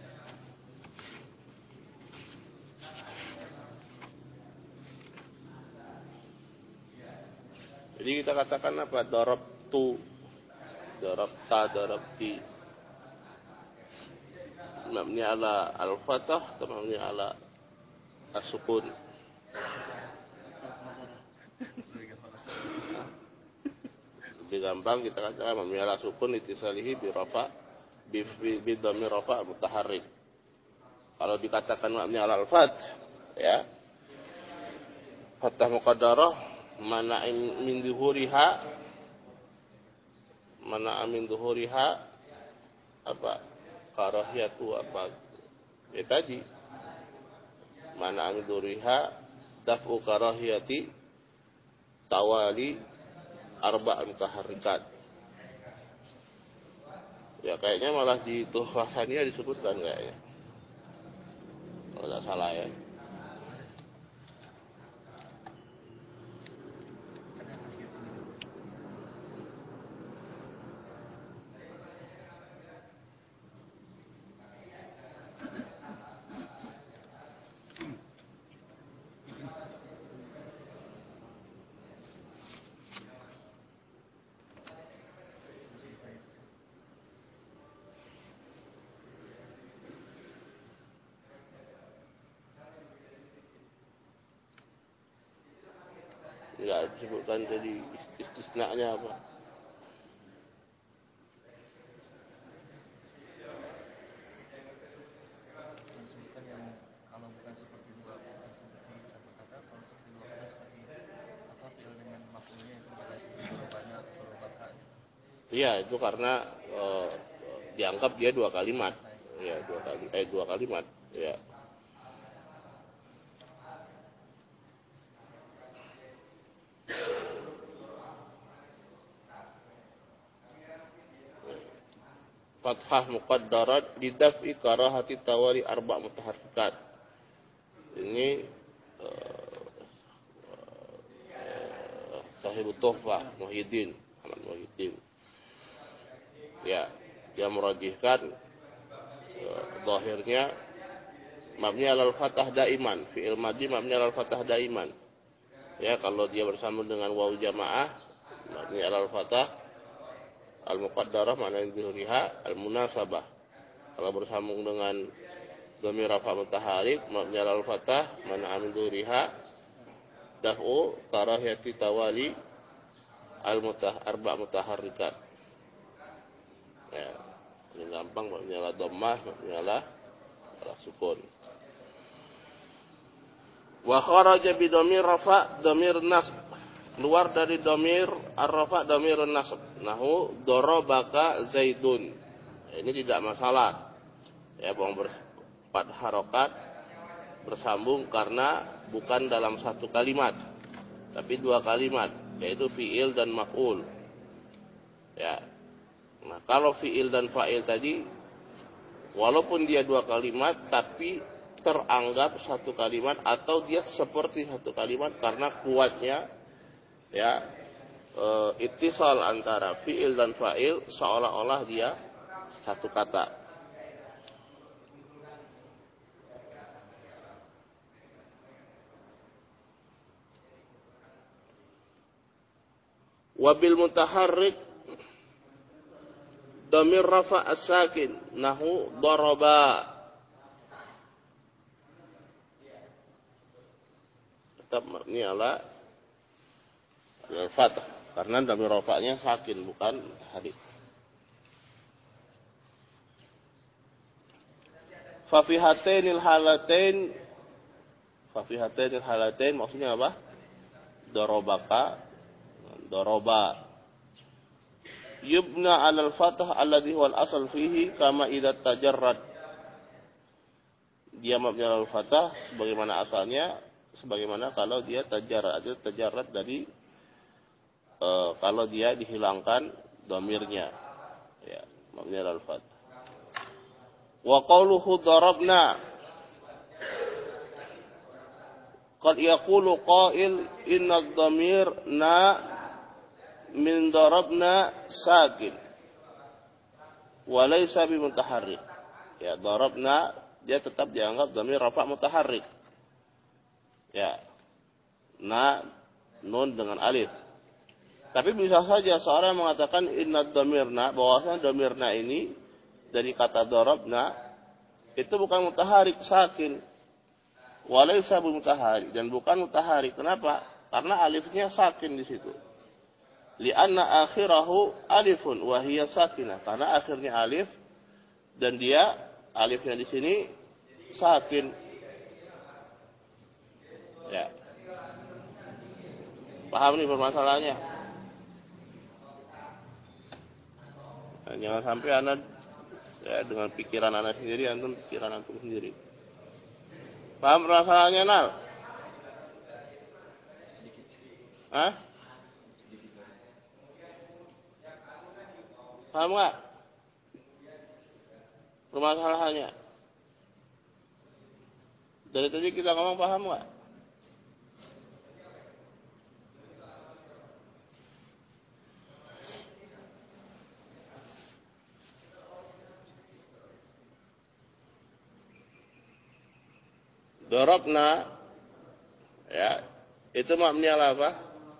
Jadi kita katakan apa? Darabtu, darabta, darabti. Mabni ala al-fathah atau mabni ala as-sukun. Lebih gampang kita katakan mabni ala sukun ittisalihi bi rafa bi bi dhamir rafa mutaharrik. Kalau dikatakan mabni ala al-fath ya. Fathah muqaddarah mana min zuhuriha mana min zuhuriha apa karahiyatu apa ya tadi mana min zuhuriha daf'u karahiyati tawali arba'an mutaharrikat Ya kayaknya malah di Tuhfah Saniyah disebutkan kayaknya. Kalau tidak salah ya. Enggak disebutkan jadi istisnanya apa. Disebutkan yang kalau bukan seperti dua kata seperti satu kata, kalau seperti dua kata seperti apa fi'il dengan maf'ulnya itu bisa seperti banyak surabaka. Iya, itu karena e, dianggap dia dua kalimat. Ya, dua kali eh dua kalimat, ya. Fathah muqaddarat lidaf'i karahati tawari arba' mutaharrikat. Ini uh, uh, Sahibut Tuhfah Muhyiddin Ahmad Muhyiddin. Ya, dia merajihkan uh, zahirnya mabni alal fathah daiman, fi'il madhi mabni alal fathah daiman. Ya, kalau dia bersambung dengan wawu jamaah mabni alal fathah al-muqaddarah makna dzuriha al-munasabah. Kalau bersambung dengan dhamir rafa mutaharrik mabni alal fathah makna amin dzuriha daf'u karahiyati tawali al-mutah arba' mutaharrikat. Ya, ini gampang mabni ala dhammah mabni ala ala sukun. Wa kharaja bi dhamir rafa dhamir nasb. Keluar dari dhamir ar-rafa dhamir nasb. Nahu darabaka zaidun. Ini tidak masalah. Ya, bohong berempat harokat bersambung karena bukan dalam satu kalimat, tapi dua kalimat, yaitu fi'il dan maf'ul. Ya. Nah, kalau fi'il dan fa'il tadi walaupun dia dua kalimat tapi teranggap satu kalimat atau dia seperti satu kalimat karena kuatnya ya e, ittisal antara fi'il dan fa'il seolah-olah dia satu kata. Wabil mutaharrik dhamir rafa as-sakin nahu daraba. Tetap mabni ala al-fath karena dhamir rafa'nya sakin bukan harik. Fa fi hatainil halatain fa fi hatainil halatain maksudnya apa? Darabaka daraba yubna 'alal fathah alladhi huwal asal fihi kama idza tajarrad. Dia mabni 'alal fathah sebagaimana asalnya, sebagaimana kalau dia tajarrad, ada tajarrad dari e, kalau dia dihilangkan dhamirnya. Ya, mabni 'alal fathah. Wa qawluhu darabna qad yaqulu qail inna ad-dhamir na min darabna sakin wa laysa bi mutaharrik. Ya, darabna dia tetap dianggap dhamir rafa' mutaharrik. Ya. Na nun dengan alif. Tapi bisa saja seorang mengatakan inna dhamirna, bahwasanya dhamirna ini dari kata darabna itu bukan mutaharrik sakin. Wa laysa bi mutaharrik, dan bukan mutaharrik. Kenapa? Karena alifnya sakin di situ. Lianna akhirahu alifun wa hiya sakinah, karena akhirnya alif dan dia alifnya di sini sakin. Ya. Paham nih permasalahannya? Nah, jangan sampai anak ya, dengan pikiran anak sendiri antum pikiran antum sendiri. Paham permasalahannya, Nal? Hah? Paham nggak? permasalahannya? Dari tadi kita ngomong paham nggak? Dorobna, ya, itu mabni ala apa?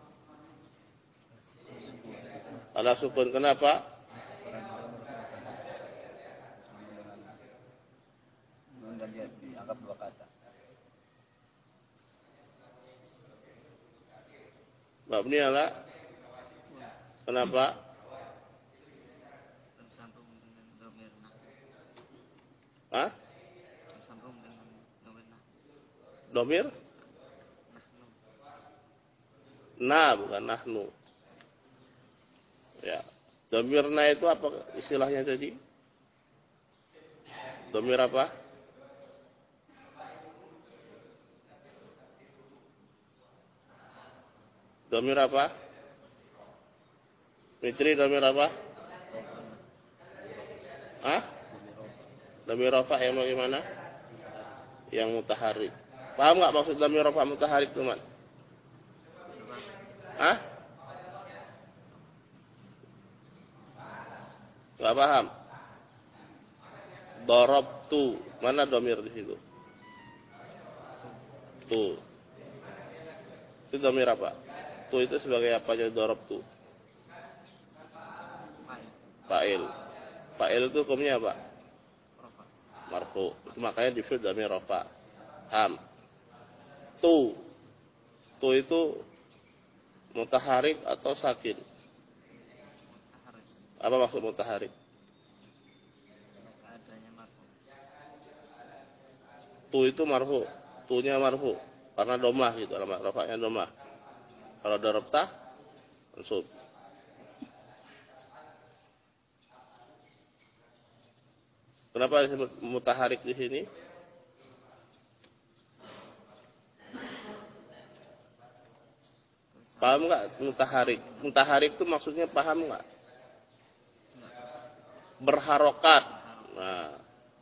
Ala sukun. Kenapa? Dan dia dianggap dua kata. Mabni ala. Kenapa? Bersambung dengan domir nah. Hah? Bersambung dengan domir nah. Domir? Nahnu. Na, bukan nahnu. Ya. Domir na itu apa istilahnya tadi? Domir apa? Domir apa? Mitri, domir apa? Hah? Domir rafa yang bagaimana? Yang mutaharik. Paham nggak maksud domir rafa mutaharik, teman? Hah? Nggak paham? Darabtu. Mana domir di situ? Tu. Itu domir apa? Tu itu sebagai apa jadi darabtu? Fa'il. Fa'il itu hukumnya apa? Marfu. Itu makanya di fi'il domir rafa. Ham. Tu. Tu itu mutaharik atau sakin? Apa maksud mutaharik? Adanya marfu. Tu itu marfu. Tu-nya marfu. Karena domah gitu. Alamat rafa'nya domah. Kalau darabta, mansub. Kenapa disebut mutaharik di sini? Paham nggak mutaharik? Mutaharik itu maksudnya paham nggak? Berharokat. Nah,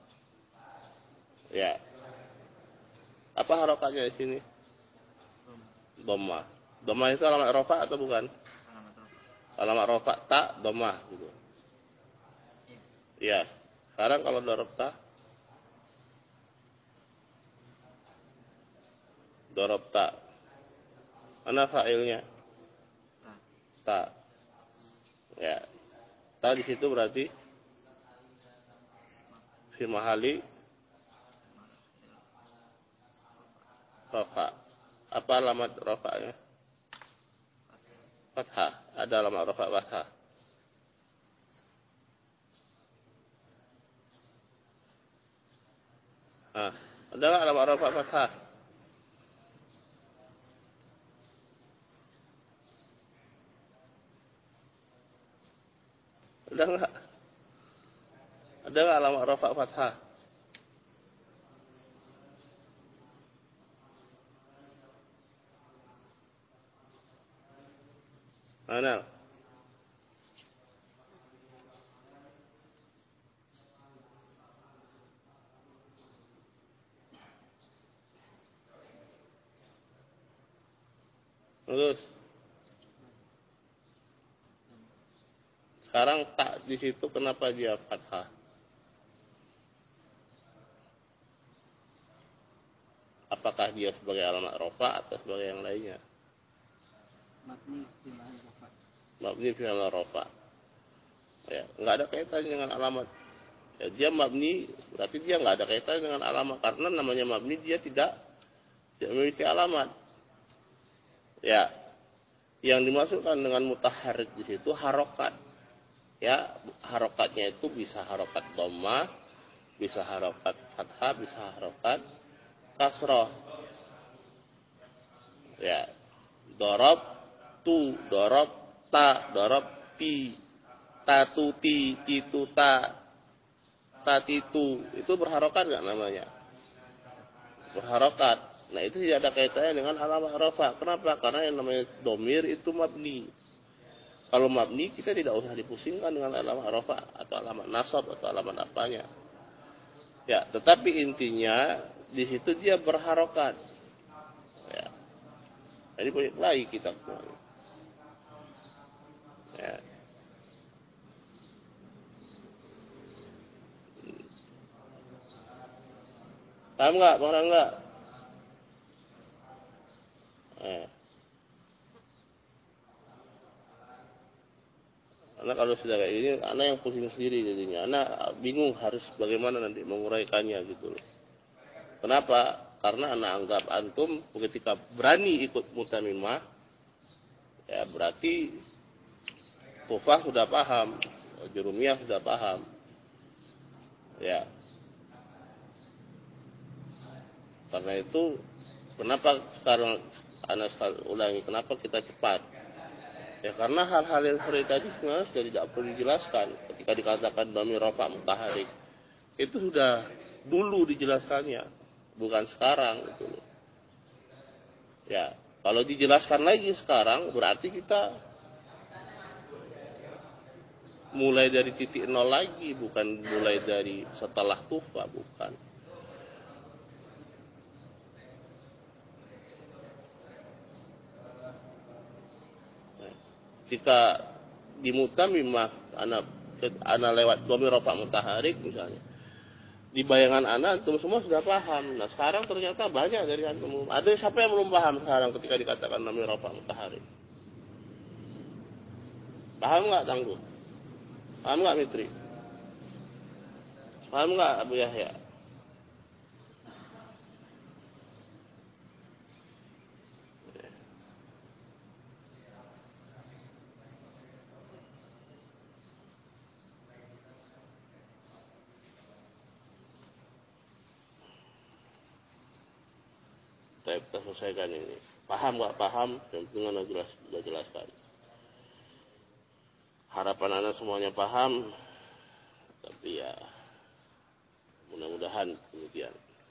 ya. Apa harokatnya di sini? Dhamma. Dhamma itu alamat rafa atau bukan? Alamat rafa tak dhamma gitu. Ya. Sekarang kalau darabta, darabta. Mana fa'ilnya? Ta. Ya. Ta di situ berarti fi mahali rafa. Apa alamat rafa'nya? Fathah. Ada alamat rafa' fathah. Nah, ada nggak alamat rafa' fathah? Ada nggak? Ada nggak alamat rafa' fathah? Mana? Terus sekarang tak di situ kenapa dia fathah? Apakah dia sebagai alamat rafa atau sebagai yang lainnya? Mabni fi mahal rafa. Mabni fi mahal rafa. Ya, nggak ada kaitannya dengan alamat. Ya, dia mabni berarti dia nggak ada kaitannya dengan alamat karena namanya mabni dia tidak tidak memiliki alamat. Ya, yang dimasukkan dengan mutaharrik di situ harokat. Ya, harokatnya itu bisa harokat dhamma, bisa harokat fathah, bisa harokat kasroh. Ya, dorob tu, dorob ta, dorob ti, tatuti, tituta, tatitu. Itu berharokat nggak namanya? Berharokat. Nah, itu tidak ada kaitannya dengan alamat rafa. Kenapa? Karena yang namanya domir itu mabni. Kalau mabni kita tidak usah dipusingkan dengan alamat rafa atau alamat nasab atau alamat apanya. Ya, tetapi intinya di situ dia berharokat. Ya. Jadi banyak lagi kita. Ya. Paham nggak, Bang Rangga? Eh. Karena kalau sudah kayak gini, anak yang pusing sendiri jadinya. Anak bingung harus bagaimana nanti menguraikannya gitu loh. Kenapa? Karena anak anggap antum ketika berani ikut mutamimah, ya berarti Tufah sudah paham, Jurumiyah sudah paham. Ya. Karena itu, kenapa sekarang anak sekali ulangi, kenapa kita cepat? Ya karena hal-hal yang seperti tadi sebenarnya sudah tidak perlu dijelaskan. Ketika dikatakan dhamir rafa mutaharik, itu sudah dulu dijelaskannya, bukan sekarang gitu loh. Ya, kalau dijelaskan lagi sekarang berarti kita mulai dari titik nol lagi, bukan mulai dari setelah tufa, bukan. Jika di mutamimah anak anak lewat dhamir rafa mutaharik misalnya, di bayangan anak antum semua sudah paham. Nah sekarang ternyata banyak dari antum. Ada siapa yang belum paham sekarang ketika dikatakan dhamir rafa mutaharik? Paham nggak Tangguh? Paham nggak Mitri? Paham nggak Abu Yahya? Kita selesaikan ini. Paham nggak paham? Dengan jelas, sudah jelaskan. Harapan anak semuanya paham, tapi ya mudah-mudahan demikian.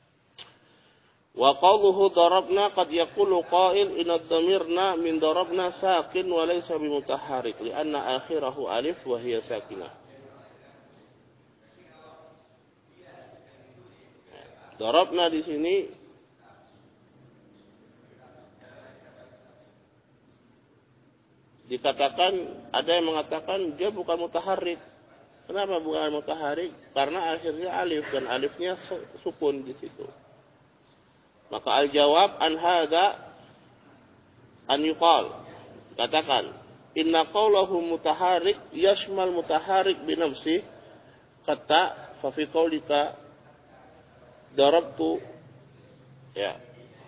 Wa qawluhu darabna qad yaqulu qail inna dhamirna min darabna sakin wa laysa bimutaharrik li'anna akhirahu alif wa hiya sakinah. Darabna di sini dikatakan, ada yang mengatakan dia bukan mutaharrik. Kenapa bukan mutaharrik? Karena akhirnya alif dan alifnya sukun di situ. Maka al-jawab an hadza an yuqal. Katakan, inna qawlahu mutaharrik yashmal mutaharrik bi nafsi kata fa fi qaulika darabtu ya.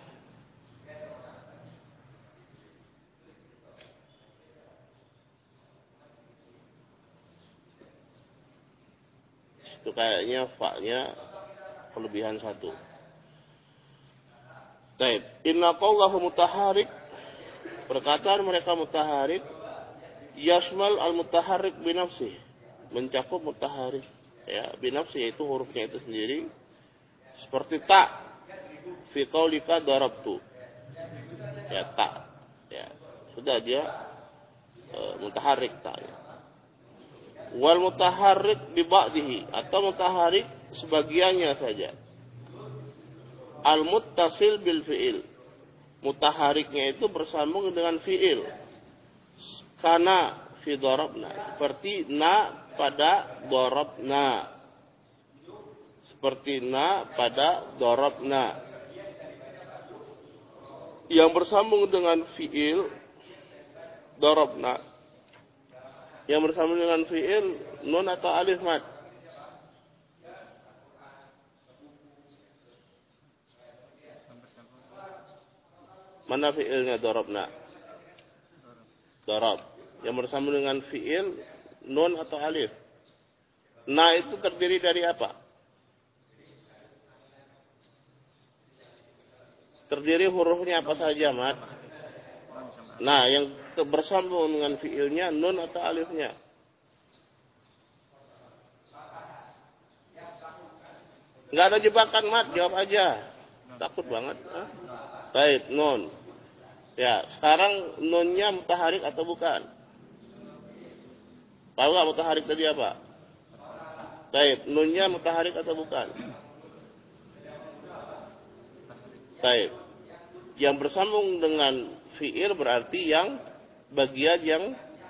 Itu kayaknya fa-nya kelebihan satu. Baik, inna qawlahu mutaharrik, perkataan mereka mutaharrik yashmal al-mutaharrik binafsih, mencakup mutaharrik ya, binafsih yaitu hurufnya itu sendiri. Seperti ta fi qaulika darabtu. Ya ta. Ya, sudah dia e, mutaharrik ta. Ya. Wal mutaharrik bi ba'dihi, atau mutaharrik sebagiannya saja. Al muttasil bil fi'il, mutahariknya itu bersambung dengan fi'il. Kana fi darabna, seperti na pada darabna, seperti na pada darabna, yang bersambung dengan fi'il darabna. Yang bersambung dengan fi'il nun atau alif mad. Mana fi'ilnya darabna? Darab. Yang bersambung dengan fi'il nun atau alif. Na itu terdiri dari apa? Terdiri hurufnya apa saja, Mat? Nah, yang bersambung dengan fi'ilnya nun atau alifnya. Enggak ada jebakan, Mat, jawab aja. Takut banget, ah. Baik, nun. Ya, sekarang nunnya mutaharik atau bukan? Tahu enggak mutaharik tadi apa? Baik, nunnya mutaharik atau bukan? Baik. Yang bersambung dengan fi'il berarti yang bagian yang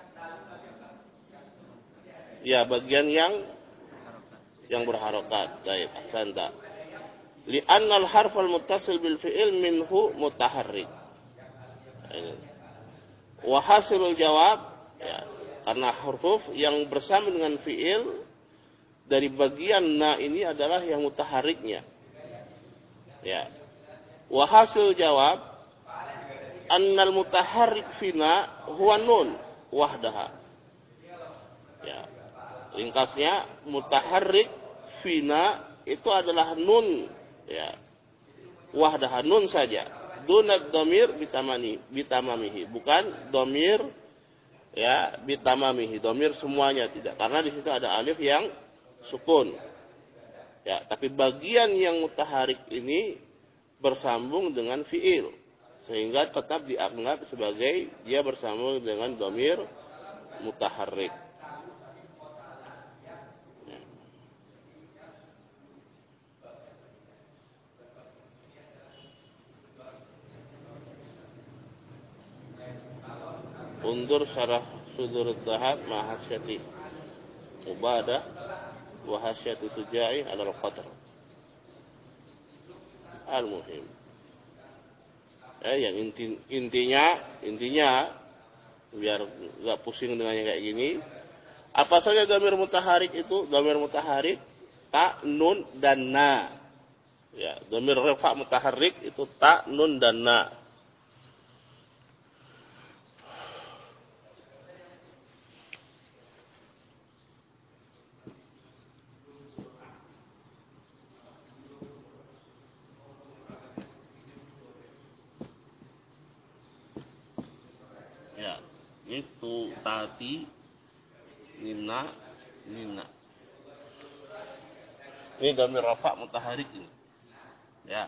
ya bagian yang yang berharokat. Baik, ahsanta. Li'anna al-harf al-muttasil bil fi'il minhu mutaharrik. Wa hasilul jawab, ya, karena huruf yang bersambung dengan fi'il dari bagian na ini adalah yang mutaharriknya. Ya. Wa hasil jawab annal mutaharrik fina huwa nun wahdaha. Ya. Ringkasnya mutaharrik fina itu adalah nun, ya. Wahdaha, nun saja. Dunad dhamir bitamani bitamamihi, bukan dhamir ya bitamamihi, dhamir semuanya tidak, karena di situ ada alif yang sukun. Ya, tapi bagian yang mutaharrik ini bersambung dengan fi'il sehingga tetap dianggap sebagai dia bersambung dengan dhamir mutaharrik. Ya. Undur syarah sudur dhahab mahasyati ubadah wa hasyati sujai alal qadr. Al-muhim. Eh, yang inti, intinya, intinya biar nggak pusing dengan yang kayak gini. Apa saja dhamir mutaharik itu? Dhamir mutaharik ta, nun dan na. Ya, dhamir rafa mutaharik itu ta, nun dan na. Itu tati nina nina. Ini dhamir rafa mutaharik ini. Ya.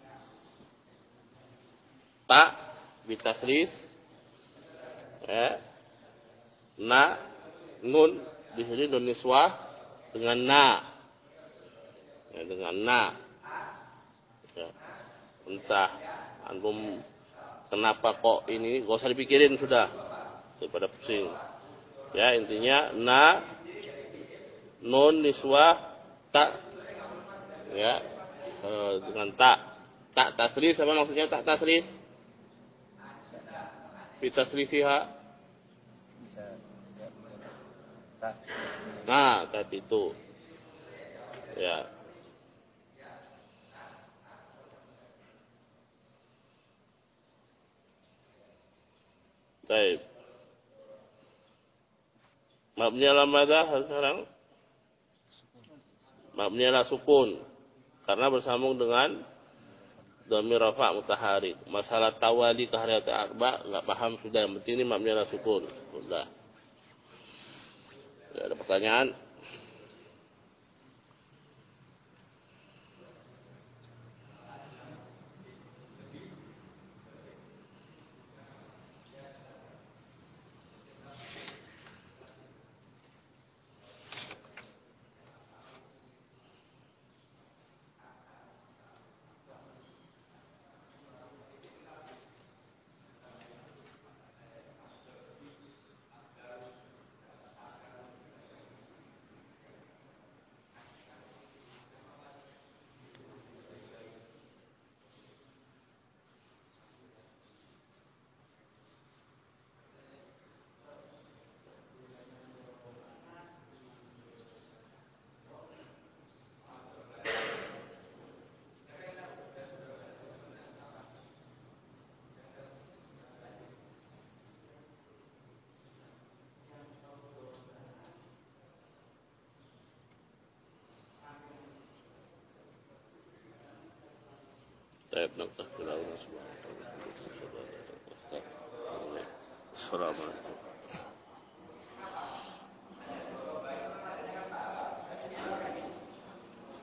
Ta bitasrif. Ya. Na nun di sini nun niswah dengan na. Ya, dengan na. Ya. Entah antum kenapa kok ini, gak usah dipikirin sudah. Daripada pusing. Ya, intinya na nun niswah ta, ya, e, dengan ta. Tak tasris apa maksudnya tak tasris? Bitasrisiha. Bisa ya, tak. Nah, tadi itu. Ya. Baik. Mabni ala madza sekarang? Mabni ala sukun. Karena bersambung dengan dhamir rafa mutaharik. Masalah tawali kahriyat arba enggak paham sudah, yang penting ini mabni ala sukun. Sudah. Tidak ada pertanyaan? Baik, naktafi lahu subhanahu wa ta'ala. Assalamualaikum.